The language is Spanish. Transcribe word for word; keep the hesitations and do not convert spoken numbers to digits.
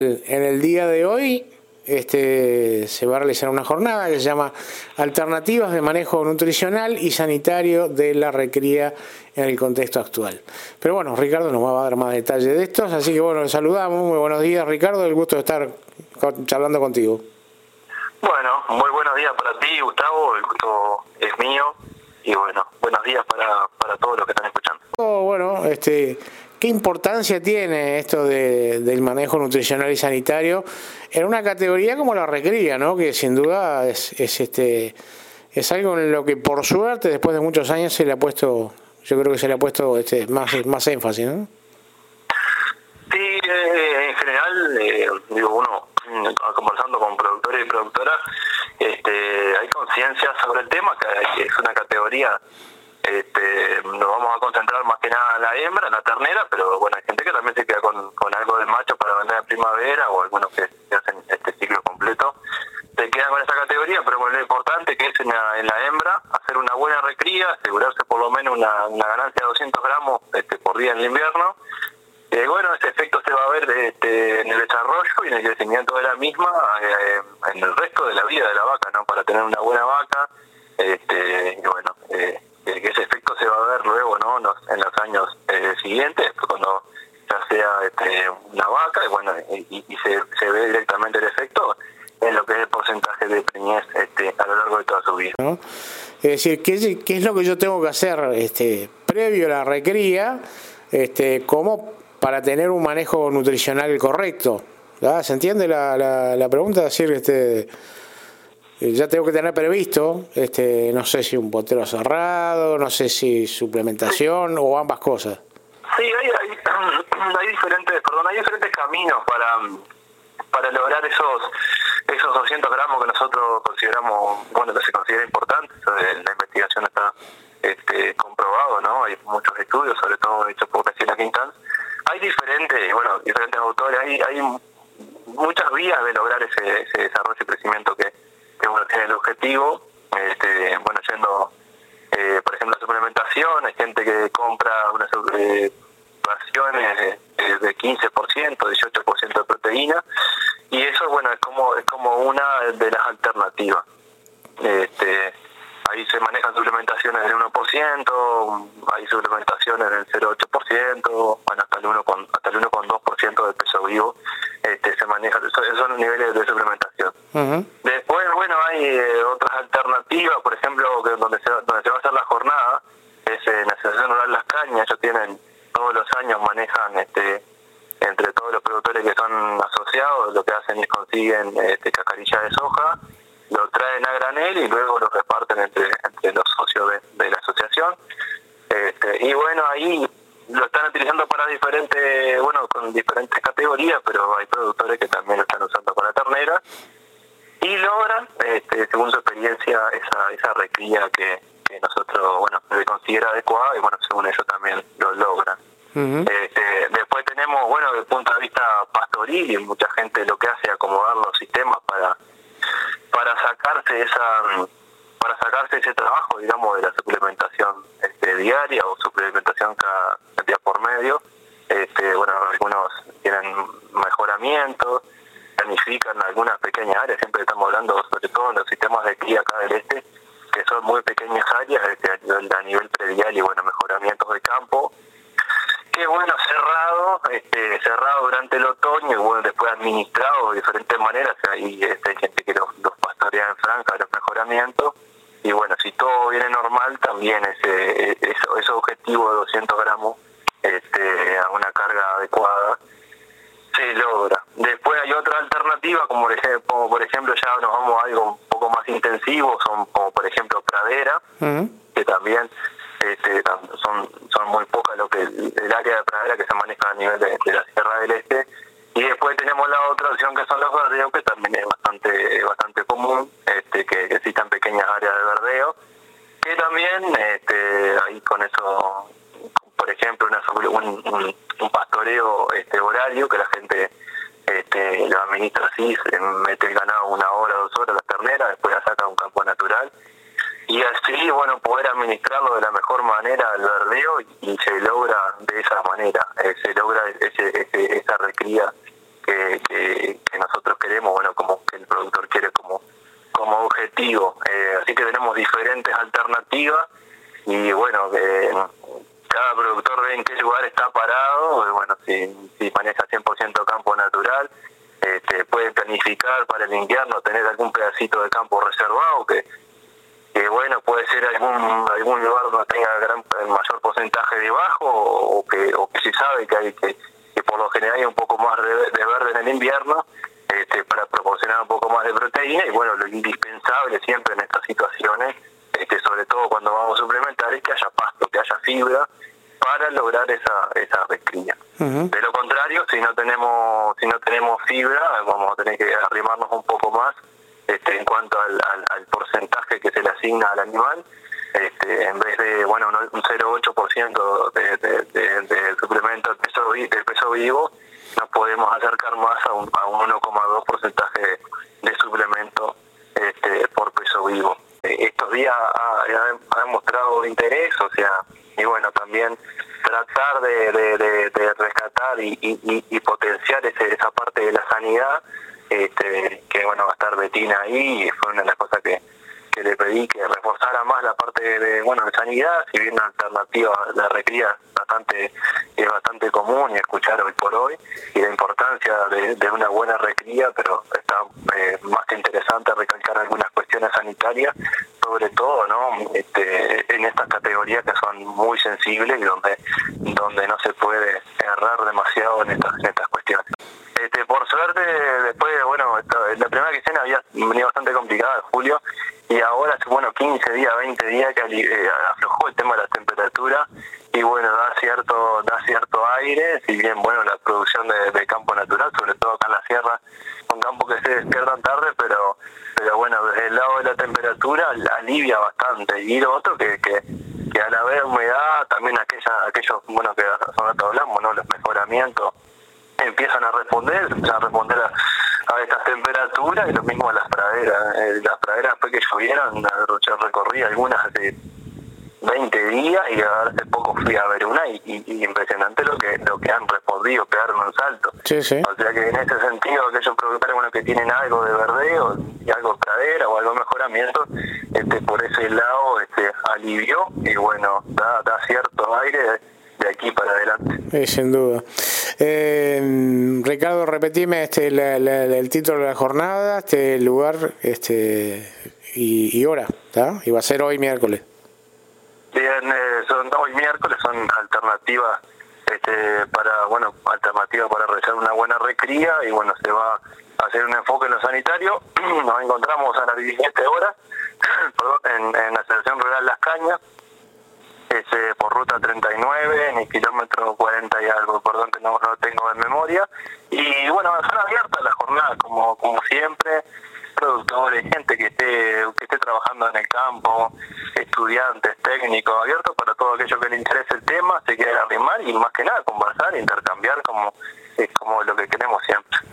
En el día de hoy este, se va a realizar una jornada que se llama Alternativas de Manejo Nutricional y Sanitario de la Recría en el contexto actual. Pero bueno, Ricardo nos va a dar más detalles de estos, así que bueno, le saludamos. Muy buenos días, Ricardo, el gusto de estar charlando contigo. Bueno, muy buenos días para ti, Gustavo, el gusto es mío y bueno, buenos días para, para todos los que están escuchando. Oh, bueno, este... ¿Qué importancia tiene esto de, del manejo nutricional y sanitario en una categoría como la recría, ¿no? Que sin duda es, es este es algo en lo que por suerte después de muchos años se le ha puesto, yo creo que se le ha puesto este más más énfasis, ¿no? Sí, eh, en general, eh, digo, uno conversando con productores y productoras, este, hay conciencia sobre el tema, que es una categoría. Este, nos vamos a concentrar más que nada en la hembra, en la ternera, pero bueno, hay gente que también se queda con, con algo de macho para vender en primavera, o algunos que, que hacen este ciclo completo, se quedan con esa categoría, pero bueno, lo importante que es en la, en la hembra, hacer una buena recría, asegurarse por lo menos una, una ganancia de doscientos gramos este, por día en el invierno. Eh, bueno, ese efecto se va a ver este, en el desarrollo y en el crecimiento de la misma, eh, en el resto de la vida de la vaca, ¿no? Para tener una buena vaca, este, y bueno, eh, que ese efecto se va a ver luego, ¿no? En los años eh, siguientes, cuando ya sea este, una vaca, y bueno, y, y se, se ve directamente el efecto en lo que es el porcentaje de preñez este, a lo largo de toda su vida, ¿no? Es decir, ¿qué es, qué es lo que yo tengo que hacer este, previo a la recría, este, como para tener un manejo nutricional correcto? ¿Ah? ¿Se entiende la, la, la pregunta? Es decir, este, ya tengo que tener previsto, este, no sé si un potero cerrado, no sé si suplementación o ambas cosas. Sí, hay, hay, hay diferentes, perdón, hay diferentes caminos para, para lograr esos esos doscientos gramos que nosotros consideramos, bueno, que se considera importante. La investigación está este, comprobado, ¿no? Hay muchos estudios, sobre todo hechos por Cristina Quintans. Hay diferentes, bueno, diferentes autores, hay, hay muchas vías de lograr ese, ese desarrollo y crecimiento que, que uno tiene el objetivo. Este, bueno, yendo, eh, por ejemplo, la suplementación, hay gente que compra unas eh, raciones de, de quince por ciento, dieciocho por ciento de proteína, y eso, bueno, es como es como una de las alternativas. Este, ahí se manejan suplementaciones del uno por ciento, hay suplementaciones del cero coma ocho por ciento, bueno, hasta el uno hasta el uno coma dos por ciento del peso vivo este, se maneja, esos son los niveles de suplementación. Uh-huh. Después, bueno, hay eh, otras alternativas, por ejemplo, que donde se, donde se va a hacer la jornada, es en la Asociación Rural Las Cañas. Ellos tienen, todos los años manejan, este entre todos los productores que son asociados, lo que hacen es consiguen este, cascarilla de soja, lo traen a granel y luego lo reparten entre, entre los socios de, de la asociación. Este, y bueno, ahí lo están utilizando para diferentes, bueno, con diferentes categorías, pero hay productores que también lo están usando para ternera y logran, este, según su experiencia, esa esa recría que, que nosotros, bueno, se considera adecuada y bueno, según ellos también lo logran. Uh-huh. Este, después tenemos, bueno, desde el punto de vista pastoril, y mucha gente lo que hace es acomodar los sistemas para para sacarse esa para sacarse ese trabajo, digamos, de la suplementación este, diaria o suplementación cada día por medio. Este, bueno, algunos tienen mejoramientos, planifican algunas pequeñas áreas, siempre estamos hablando sobre todo en los sistemas de cría acá del este, que son muy pequeñas áreas este, a, nivel, a nivel predial y bueno, mejoramientos de campo. Que bueno, cerrado, este, cerrado durante el otoño y bueno, después administrado de diferentes maneras. Hay, este, hay gente que los, los pastorea en franja, los mejoramientos. Y bueno, si todo viene normal, también ese, ese, ese objetivo de doscientos gramos este, a una carga adecuada se logra. Después hay otra alternativa, como por ejemplo, como por ejemplo ya nos vamos a algo un poco más intensivo, son como por ejemplo pradera, uh-huh. que también Este, son son muy pocas lo que el área de pradera que se maneja a nivel de, de la Sierra del Este. Y después tenemos la otra opción que son los verdeos, que también es bastante bastante común, este, que existan pequeñas áreas de verdeo, que también este, ahí con eso, por ejemplo, una, un, un, un pastoreo este, horario, que la gente este, lo administra así, se mete el ganado una hora, dos horas, las terneras, después la saca a un campo natural. Y así, bueno, poder administrarlo de la mejor manera al verdeo y, y se logra de esa manera, eh, se logra ese, ese, esa recría que que, que, que nosotros queremos, bueno, como que el productor quiere como, como objetivo. Eh, así que tenemos diferentes alternativas y bueno, eh, cada productor ve en qué lugar está parado, y bueno, si, si maneja cien por ciento campo natural, este, puede planificar para el invierno, tener algún pedacito de campo reservado, que, que bueno, puede ser algún algún lugar donde tenga gran, el mayor porcentaje de bajo, o que, o que se sabe que hay que, que por lo general hay un poco más de, de verde en el invierno, este, para proporcionar un poco más de proteína. Y bueno, lo indispensable siempre en estas situaciones, este, sobre todo cuando vamos a suplementar, es que haya pasto, que haya fibra para lograr esa esa recría. Uh-huh. De lo contrario, si no tenemos si no tenemos fibra, vamos a tener que arrimarnos un poco más este, en cuanto al, al, al porcentaje que se le asigna al animal. Este, en vez de bueno un cero coma ocho por ciento de, de, de, de suplemento del peso, del peso vivo, nos podemos acercar más a un, a un uno coma dos porcentaje de, de suplemento este, por peso vivo. Estos días ha, ha demostrado interés, o sea, y bueno, también tratar de, de, de, de rescatar y, y, y potenciar ese, esa parte de la sanidad, este, que bueno, va a estar Betina ahí, y fue una de las cosas que, que le pedí, que reforzara más la parte de, de bueno de sanidad, si bien una alternativa de recría bastante es bastante común y escuchar hoy por hoy, y la importancia de, de una buena recría, pero está eh, más que interesante recalcar algunas cuestiones sanitarias, sobre todo no este, en estas categorías que son muy sensibles y donde donde no se puede errar demasiado en estas en estas cuestiones. Este, por suerte, después, bueno, esto, la primera quincena había venido bastante complicada, Julio, y ahora hace, bueno, quince días, veinte días que eh, aflojó el tema de la temperatura, y bueno, da cierto da cierto aire, si bien, bueno, la producción de, de campo natural, sobre todo acá en la sierra, son campos que se despiertan tarde, pero pero bueno, desde el lado de la temperatura alivia bastante, y lo otro que, que, que a la vez humedad, también aquella, aquellos, bueno, que hace rato hablamos, ¿no?, los mejoramientos, empiezan a responder, empiezan a responder a, a estas temperaturas, y lo mismo a las praderas. Eh, las praderas después que llovieron, yo recorrí algunas hace veinte días, y hace poco fui a ver una, y, y, y impresionante lo que lo que han respondido, pegaron un salto. Sí, sí. O sea que en ese sentido, aquellos productores, bueno, que tienen algo de verdeo, y algo de pradera, o algo de mejoramiento, este, por ese lado este, alivió, y bueno, da, da cierto aire de, de aquí para adelante. Eh, sin duda. Eh, Ricardo, repetime este, la, la, el título de la jornada, este lugar este y, y hora, ¿está? Y va a ser hoy miércoles. Bien, eh, son hoy miércoles, son alternativas este, para, bueno, alternativas para realizar una buena recría, y bueno, se va a hacer un enfoque en lo sanitario. Nos encontramos a las diecisiete horas en, en la Asociación Rural Las Cañas, Ese, por ruta treinta y nueve, en el kilómetro cuarenta y algo, perdón que no lo tengo en memoria. Y bueno, son abiertas las jornadas, como como siempre, productores, gente que esté que esté trabajando en el campo, estudiantes, técnicos, abiertos para todo aquello que le interese el tema, se quiere arrimar y más que nada conversar, intercambiar, como es como lo que queremos siempre.